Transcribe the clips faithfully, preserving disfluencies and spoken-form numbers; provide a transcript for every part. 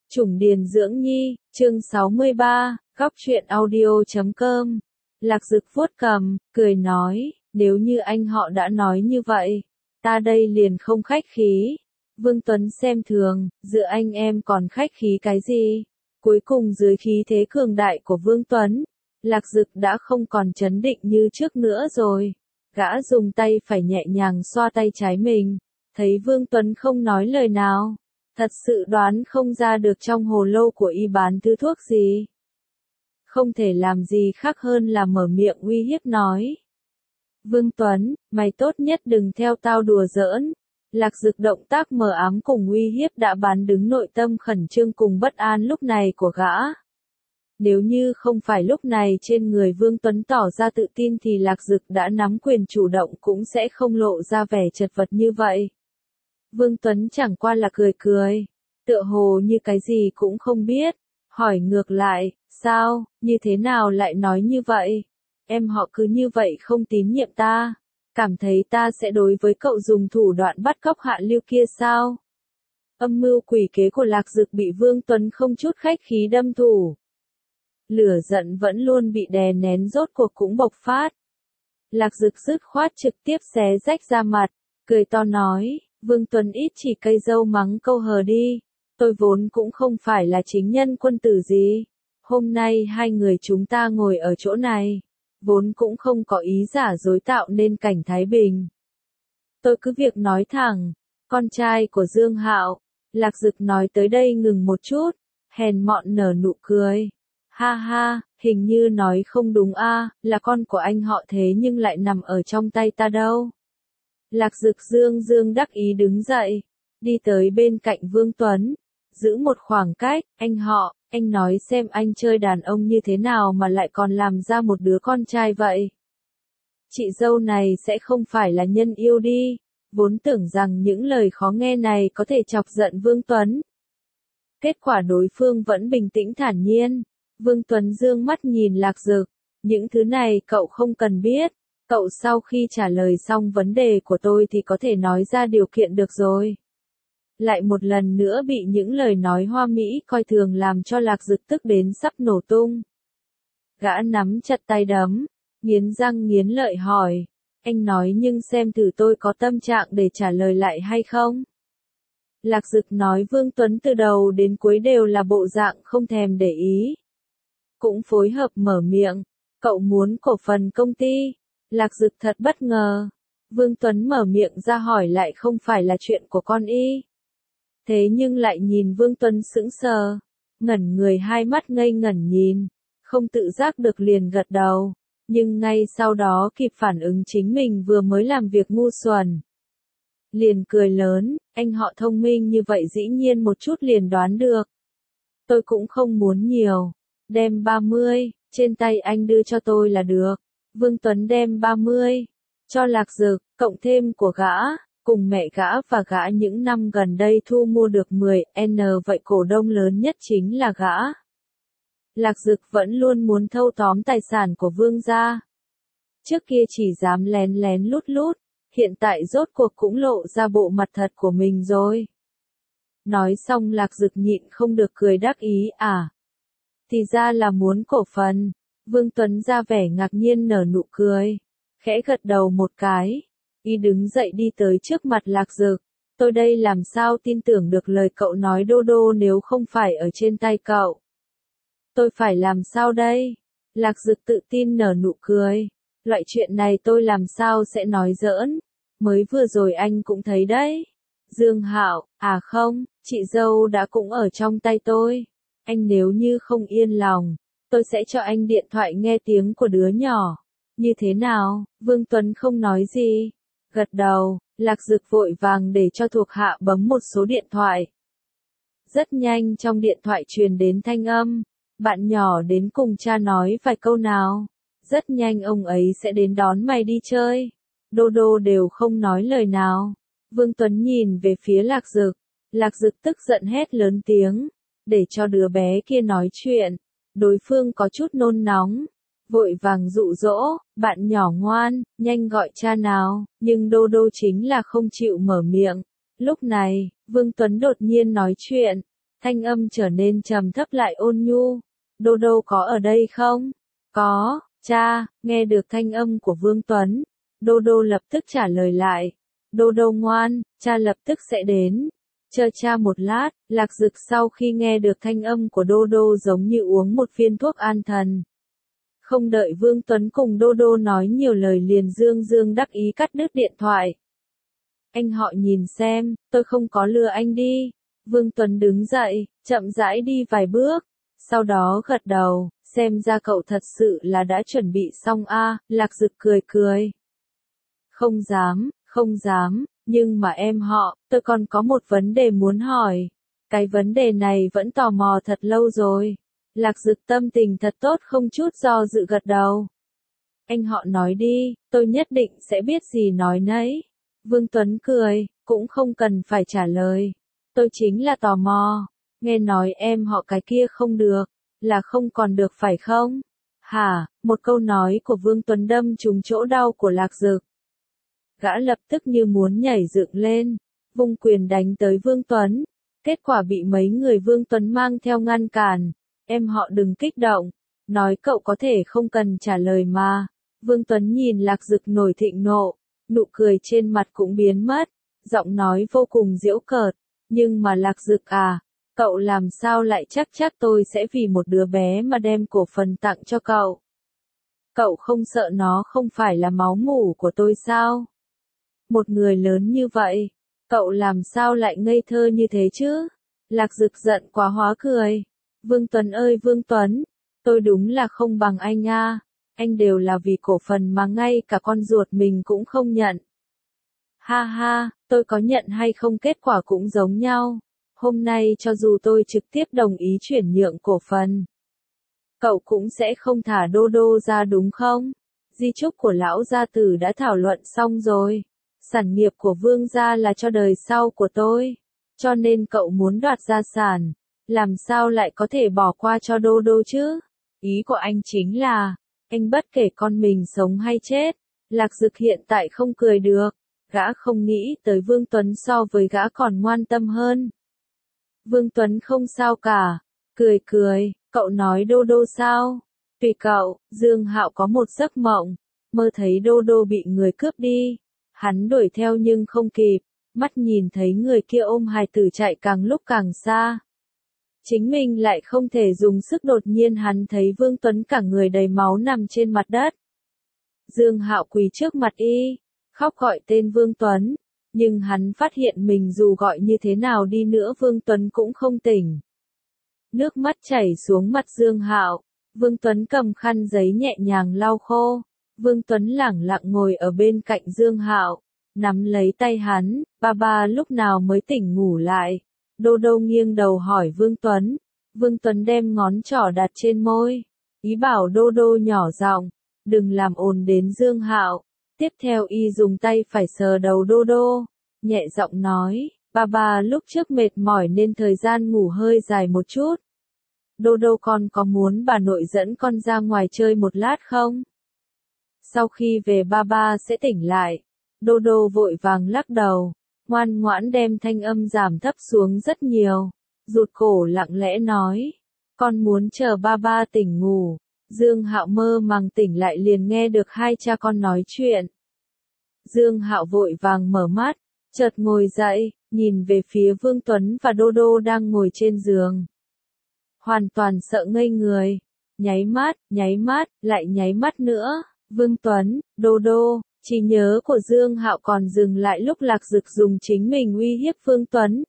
Chủng Điền Dưỡng Nhi, chương sáu mươi ba, góc truyện audio chấm com. Lạc Dực vuốt cằm, cười nói, nếu như anh họ đã nói như vậy, ta đây liền không khách khí. Vương Tuấn xem thường, giữa anh em còn khách khí cái gì? Cuối cùng dưới khí thế cường đại của Vương Tuấn, Lạc Dực đã không còn chấn định như trước nữa rồi. Gã dùng tay phải nhẹ nhàng xoa tay trái mình, thấy Vương Tuấn không nói lời nào. Thật sự đoán không ra được trong hồ lô của y bán thứ thuốc gì. Không thể làm gì khác hơn là mở miệng uy hiếp nói. Vương Tuấn, mày tốt nhất đừng theo tao đùa giỡn. Lạc Dực động tác mờ ám cùng uy hiếp đã bán đứng nội tâm khẩn trương cùng bất an lúc này của gã. Nếu như không phải lúc này trên người Vương Tuấn tỏ ra tự tin thì Lạc Dực đã nắm quyền chủ động cũng sẽ không lộ ra vẻ chật vật như vậy. Vương Tuấn chẳng qua là cười cười, tựa hồ như cái gì cũng không biết, hỏi ngược lại, sao, như thế nào lại nói như vậy? Em họ cứ như vậy không tín nhiệm ta, cảm thấy ta sẽ đối với cậu dùng thủ đoạn bắt cóc Hạ Lưu kia sao? Âm mưu quỷ kế của Lạc Dực bị Vương Tuấn không chút khách khí đâm thủ. Lửa giận vẫn luôn bị đè nén rốt cuộc cũng bộc phát. Lạc Dực dứt khoát trực tiếp xé rách ra mặt, cười to nói. Vương Tuấn ít chỉ cây dâu mắng câu hờ đi, tôi vốn cũng không phải là chính nhân quân tử gì. Hôm nay hai người chúng ta ngồi ở chỗ này, vốn cũng không có ý giả dối tạo nên cảnh thái bình. Tôi cứ việc nói thẳng, con trai của Dương Hạo. Lạc Dực nói tới đây ngừng một chút, hèn mọn nở nụ cười. Ha ha, hình như nói không đúng a, là con của anh họ thế nhưng lại nằm ở trong tay ta đâu. Lạc Dực dương dương đắc ý đứng dậy, đi tới bên cạnh Vương Tuấn, giữ một khoảng cách, anh họ, anh nói xem anh chơi đàn ông như thế nào mà lại còn làm ra một đứa con trai vậy. Chị dâu này sẽ không phải là nhân yêu đi, vốn tưởng rằng những lời khó nghe này có thể chọc giận Vương Tuấn. Kết quả đối phương vẫn bình tĩnh thản nhiên, Vương Tuấn dương mắt nhìn Lạc Dực, những thứ này cậu không cần biết. Cậu sau khi trả lời xong vấn đề của tôi thì có thể nói ra điều kiện được rồi. Lại một lần nữa bị những lời nói hoa mỹ coi thường làm cho Lạc Dực tức đến sắp nổ tung. Gã nắm chặt tay đấm, nghiến răng nghiến lợi hỏi, anh nói nhưng xem thử tôi có tâm trạng để trả lời lại hay không? Lạc Dực nói Vương Tuấn từ đầu đến cuối đều là bộ dạng không thèm để ý. Cũng phối hợp mở miệng, cậu muốn cổ phần công ty. Lạc Dực thật bất ngờ. Vương Tuấn mở miệng ra hỏi lại không phải là chuyện của con y. Thế nhưng lại nhìn Vương Tuấn sững sờ, ngẩn người hai mắt ngây ngẩn nhìn, không tự giác được liền gật đầu, nhưng ngay sau đó kịp phản ứng chính mình vừa mới làm việc ngu xuẩn. Liền cười lớn, anh họ thông minh như vậy dĩ nhiên một chút liền đoán được. Tôi cũng không muốn nhiều, đem ba mươi, trên tay anh đưa cho tôi là được. Vương Tuấn đem ba mươi, cho Lạc Dực, cộng thêm của gã, cùng mẹ gã và gã những năm gần đây thu mua được mười n vậy cổ đông lớn nhất chính là gã. Lạc Dực vẫn luôn muốn thâu tóm tài sản của Vương gia. Trước kia chỉ dám lén lén lút lút, hiện tại rốt cuộc cũng lộ ra bộ mặt thật của mình rồi. Nói xong Lạc Dực nhịn không được cười đắc ý à. Thì ra là muốn cổ phần. Vương Tuấn ra vẻ ngạc nhiên nở nụ cười, khẽ gật đầu một cái, y đứng dậy đi tới trước mặt Lạc Dực, tôi đây làm sao tin tưởng được lời cậu nói đô đô nếu không phải ở trên tay cậu. Tôi phải làm sao đây? Lạc Dực tự tin nở nụ cười, loại chuyện này tôi làm sao sẽ nói giỡn, mới vừa rồi anh cũng thấy đấy. Dương Hạo, à không, chị dâu đã cũng ở trong tay tôi, anh nếu như không yên lòng. Tôi sẽ cho anh điện thoại nghe tiếng của đứa nhỏ. Như thế nào? Vương Tuấn không nói gì. Gật đầu, Lạc Dực vội vàng để cho thuộc hạ bấm một số điện thoại. Rất nhanh trong điện thoại truyền đến thanh âm. Bạn nhỏ đến cùng cha nói vài câu nào. Rất nhanh ông ấy sẽ đến đón mày đi chơi. Đô đô đều không nói lời nào. Vương Tuấn nhìn về phía Lạc Dực. Lạc Dực tức giận hét lớn tiếng. Để cho đứa bé kia nói chuyện. Đối phương có chút nôn nóng, vội vàng dụ dỗ, bạn nhỏ ngoan, nhanh gọi cha nào, nhưng Đô Đô chính là không chịu mở miệng. Lúc này, Vương Tuấn đột nhiên nói chuyện, Thanh âm trở nên trầm thấp lại ôn nhu. Đô đô có ở đây không? Có, cha, nghe được thanh âm của Vương Tuấn. Đô đô lập tức trả lời lại. Đô đô ngoan, cha lập tức sẽ đến. Chờ cha một lát, Lạc Dực sau khi nghe được thanh âm của Đô đô giống như uống một viên thuốc an thần. Không đợi Vương Tuấn cùng Đô đô nói nhiều lời liền dương dương đắc ý cắt đứt điện thoại. Anh họ nhìn xem, tôi không có lừa anh đi. Vương Tuấn đứng dậy, chậm rãi đi vài bước. Sau đó gật đầu, xem ra cậu thật sự là đã chuẩn bị xong a. À, Lạc Dực cười cười. Không dám, không dám, nhưng mà em họ, tôi còn có một vấn đề muốn hỏi. Cái vấn đề này vẫn tò mò thật lâu rồi. Lạc Dực tâm tình thật tốt không chút do dự gật đầu. Anh họ nói đi, tôi nhất định sẽ biết gì nói nấy. Vương Tuấn cười, cũng không cần phải trả lời. Tôi chính là tò mò. Nghe nói em họ cái kia không được, là không còn được phải không? Hả, một câu nói của Vương Tuấn đâm trúng chỗ đau của Lạc Dực. Gã lập tức như muốn nhảy dựng lên, vung quyền đánh tới Vương Tuấn. Kết quả bị mấy người Vương Tuấn mang theo ngăn cản. Em họ đừng kích động, nói cậu có thể không cần trả lời mà. Vương Tuấn nhìn Lạc Dực nổi thịnh nộ, nụ cười trên mặt cũng biến mất, giọng nói vô cùng giễu cợt. Nhưng mà Lạc Dực à, cậu làm sao lại chắc chắc tôi sẽ vì một đứa bé mà đem cổ phần tặng cho cậu? Cậu không sợ nó không phải là máu mủ của tôi sao? Một người lớn như vậy, cậu làm sao lại ngây thơ như thế chứ? Lạc Dực giận quá hóa cười. Vương Tuấn ơi Vương Tuấn, tôi đúng là không bằng anh a. Anh đều là vì cổ phần mà ngay cả con ruột mình cũng không nhận. Ha ha, tôi có nhận hay không kết quả cũng giống nhau. Hôm nay cho dù tôi trực tiếp đồng ý chuyển nhượng cổ phần, cậu cũng sẽ không thả Đô đô ra đúng không? Di chúc của lão gia tử đã thảo luận xong rồi. Sản nghiệp của Vương gia là cho đời sau của tôi. Cho nên cậu muốn đoạt gia sản, làm sao lại có thể bỏ qua cho Đô đô chứ? Ý của anh chính là, anh bất kể con mình sống hay chết. Lạc Dực hiện tại không cười được. Gã không nghĩ tới Vương Tuấn so với gã còn ngoan tâm hơn. Vương Tuấn không sao cả. Cười cười, cậu nói Đô đô sao? Tùy cậu, Dương Hạo có một giấc mộng, mơ thấy Đô đô bị người cướp đi. Hắn đuổi theo nhưng không kịp, mắt nhìn thấy người kia ôm hài tử chạy càng lúc càng xa. Chính mình lại không thể dùng sức, đột nhiên hắn thấy Vương Tuấn cả người đầy máu nằm trên mặt đất. Dương Hạo quỳ trước mặt y, khóc gọi tên Vương Tuấn, nhưng hắn phát hiện mình dù gọi như thế nào đi nữa Vương Tuấn cũng không tỉnh. Nước mắt chảy xuống mặt Dương Hạo, Vương Tuấn cầm khăn giấy nhẹ nhàng lau khô. Vương Tuấn lẳng lặng ngồi ở bên cạnh Dương Hạo, nắm lấy tay hắn, ba ba lúc nào mới tỉnh ngủ lại. Đô đô nghiêng đầu hỏi Vương Tuấn. Vương Tuấn đem ngón trỏ đặt trên môi, ý bảo Đô đô nhỏ giọng, đừng làm ồn đến Dương Hạo. Tiếp theo y dùng tay phải sờ đầu Đô đô, nhẹ giọng nói, ba ba lúc trước mệt mỏi nên thời gian ngủ hơi dài một chút. Đô đô con có muốn bà nội dẫn con ra ngoài chơi một lát không? Sau khi về ba ba sẽ tỉnh lại. Đô đô vội vàng lắc đầu, ngoan ngoãn đem thanh âm giảm thấp xuống rất nhiều, rụt cổ lặng lẽ nói, con muốn chờ ba ba tỉnh ngủ. Dương Hạo mơ màng tỉnh lại liền nghe được hai cha con nói chuyện. Dương Hạo vội vàng mở mắt, chợt ngồi dậy, nhìn về phía Vương Tuấn và Đô đô đang ngồi trên giường. Hoàn toàn sợ ngây người, nháy mắt, nháy mắt, lại nháy mắt nữa. Vương Tuấn, Đô đô, trí nhớ của Dương Hạo còn dừng lại lúc Lạc Dực dùng chính mình uy hiếp Vương Tuấn.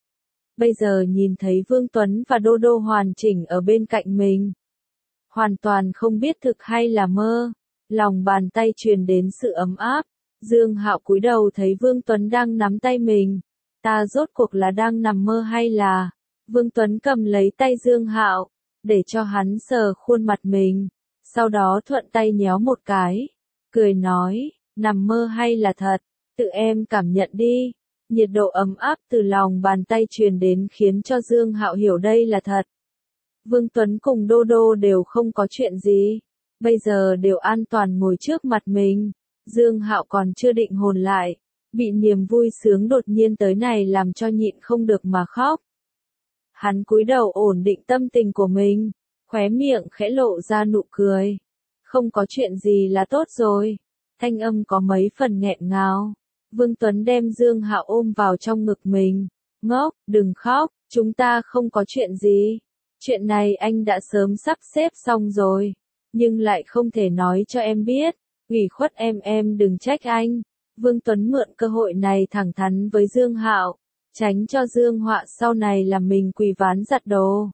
Bây giờ nhìn thấy Vương Tuấn và Đô đô hoàn chỉnh ở bên cạnh mình, hoàn toàn không biết thực hay là mơ, lòng bàn tay truyền đến sự ấm áp. Dương Hạo cúi đầu thấy Vương Tuấn đang nắm tay mình, ta rốt cuộc là đang nằm mơ hay là? Vương Tuấn cầm lấy tay Dương Hạo, để cho hắn sờ khuôn mặt mình, sau đó thuận tay nhéo một cái, cười nói, nằm mơ hay là thật, tự em cảm nhận đi. Nhiệt độ ấm áp từ lòng bàn tay truyền đến khiến cho Dương Hạo hiểu đây là thật. Vương Tuấn cùng Đô đô đều không có chuyện gì, bây giờ đều an toàn ngồi trước mặt mình. Dương Hạo còn chưa định hồn lại, bị niềm vui sướng đột nhiên tới này làm cho nhịn không được mà khóc. Hắn cúi đầu ổn định tâm tình của mình, khóe miệng khẽ lộ ra nụ cười. Không có chuyện gì là tốt rồi. Thanh âm có mấy phần nghẹn ngào. Vương Tuấn đem Dương Hạo ôm vào trong ngực mình. Ngốc, đừng khóc, chúng ta không có chuyện gì. Chuyện này anh đã sớm sắp xếp xong rồi. Nhưng lại không thể nói cho em biết. Ủy khuất em em đừng trách anh. Vương Tuấn mượn cơ hội này thẳng thắn với Dương Hạo. Tránh cho Dương họa sau này làm mình quỳ ván giặt đồ.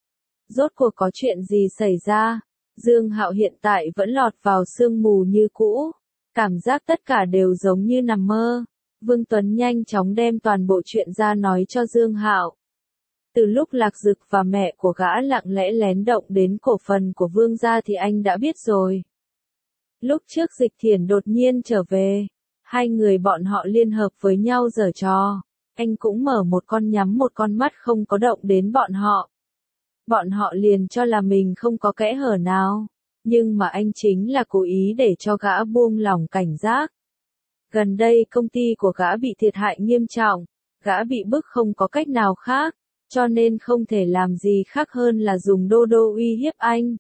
Rốt cuộc có chuyện gì xảy ra? Dương Hạo hiện tại vẫn lọt vào sương mù như cũ. Cảm giác tất cả đều giống như nằm mơ. Vương Tuấn nhanh chóng đem toàn bộ chuyện ra nói cho Dương Hạo. Từ lúc Lạc Dực và mẹ của gã lặng lẽ lén động đến cổ phần của Vương gia thì anh đã biết rồi. Lúc trước Dịch Thiển đột nhiên trở về, hai người bọn họ liên hợp với nhau giở trò. Anh cũng mở một con nhắm một con mắt không có động đến bọn họ. Bọn họ liền cho là mình không có kẽ hở nào. Nhưng mà anh chính là cố ý để cho gã buông lỏng cảnh giác. Gần đây công ty của gã bị thiệt hại nghiêm trọng. Gã bị bức không có cách nào khác. Cho nên không thể làm gì khác hơn là dùng đô đô uy hiếp anh.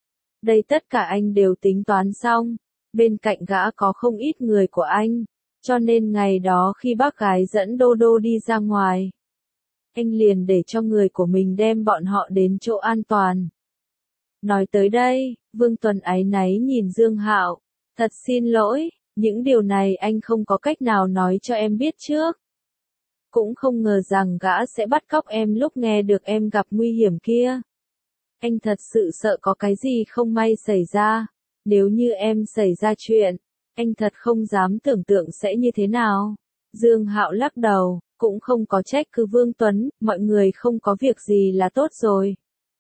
Đây tất cả anh đều tính toán xong. Bên cạnh gã có không ít người của anh. Cho nên ngày đó khi bác gái dẫn đô đô đi ra ngoài, anh liền để cho người của mình đem bọn họ đến chỗ an toàn. Nói tới đây, Vương Tuấn áy náy nhìn Dương Hạo. Thật xin lỗi, những điều này anh không có cách nào nói cho em biết trước. Cũng không ngờ rằng gã sẽ bắt cóc em lúc nghe được em gặp nguy hiểm kia. Anh thật sự sợ có cái gì không may xảy ra. Nếu như em xảy ra chuyện, anh thật không dám tưởng tượng sẽ như thế nào. Dương Hạo lắc đầu, cũng không có trách cứ Vương Tuấn, mọi người không có việc gì là tốt rồi.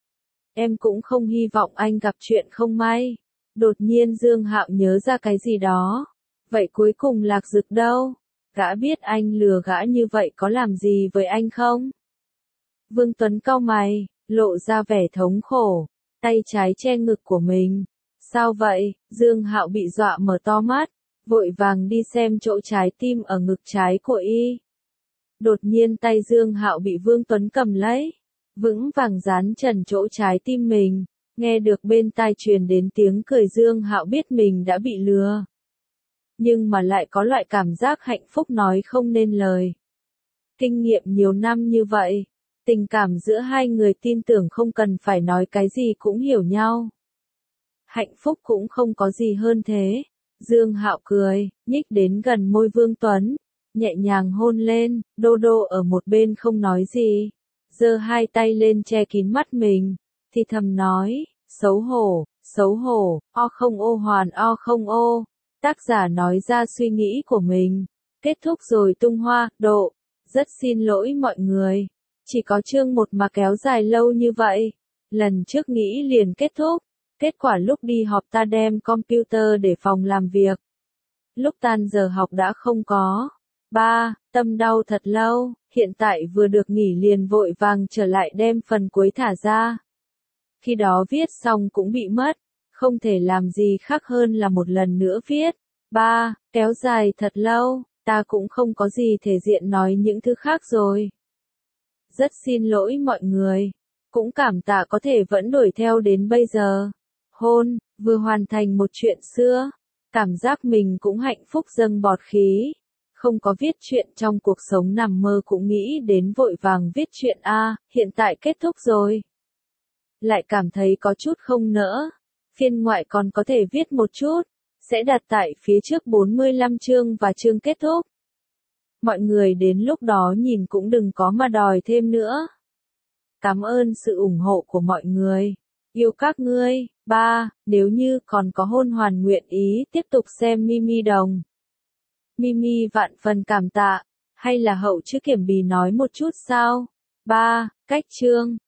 Em cũng không hy vọng anh gặp chuyện không may. Đột nhiên Dương Hạo nhớ ra cái gì đó. Vậy cuối cùng Lạc Dực đâu? Gã biết anh lừa gã như vậy có làm gì với anh không? Vương Tuấn cau mày, lộ ra vẻ thống khổ, tay trái che ngực của mình. Sao vậy? Dương Hạo bị dọa mở to mắt, vội vàng đi xem chỗ trái tim ở ngực trái của y. Đột nhiên tay Dương Hạo bị Vương Tuấn cầm lấy, vững vàng dán trần chỗ trái tim mình, nghe được bên tai truyền đến tiếng cười. Dương Hạo biết mình đã bị lừa, nhưng mà lại có loại cảm giác hạnh phúc nói không nên lời. Kinh nghiệm nhiều năm như vậy, tình cảm giữa hai người tin tưởng không cần phải nói cái gì cũng hiểu nhau. Hạnh phúc cũng không có gì hơn thế. Dương Hạo cười, nhích đến gần môi Vương Tuấn, nhẹ nhàng hôn lên. Đô đô ở một bên không nói gì, giơ hai tay lên che kín mắt mình, thì thầm nói, xấu hổ, xấu hổ, o không ô hoàn o không ô. Tác giả nói ra suy nghĩ của mình. Kết thúc rồi tung hoa, độ. Rất xin lỗi mọi người. Chỉ có chương một mà kéo dài lâu như vậy. Lần trước nghĩ liền kết thúc. Kết quả lúc đi họp ta đem computer để phòng làm việc. Lúc tan giờ học đã không có. Ba, tâm đau thật lâu. Hiện tại vừa được nghỉ liền vội vàng trở lại đem phần cuối thả ra. Khi đó viết xong cũng bị mất. Không thể làm gì khác hơn là một lần nữa viết. Ba, kéo dài thật lâu, ta cũng không có gì thể diện nói những thứ khác rồi. Rất xin lỗi mọi người, cũng cảm tạ có thể vẫn đuổi theo đến bây giờ. Hôn, vừa hoàn thành một chuyện xưa, cảm giác mình cũng hạnh phúc dâng bọt khí. Không có viết chuyện trong cuộc sống nằm mơ cũng nghĩ đến vội vàng viết chuyện a, hiện tại kết thúc rồi. Lại cảm thấy có chút không nỡ. Phiên ngoại còn có thể viết một chút, sẽ đặt tại phía trước bốn mươi lăm chương và chương kết thúc. Mọi người đến lúc đó nhìn cũng đừng có mà đòi thêm nữa. Cảm ơn sự ủng hộ của mọi người. Yêu các ngươi. Ba, nếu như còn có hôn hoàn nguyện ý tiếp tục xem Mimi Đồng. Mimi vạn phần cảm tạ, hay là hậu chữ kiểm bì nói một chút sao? Ba, cách chương.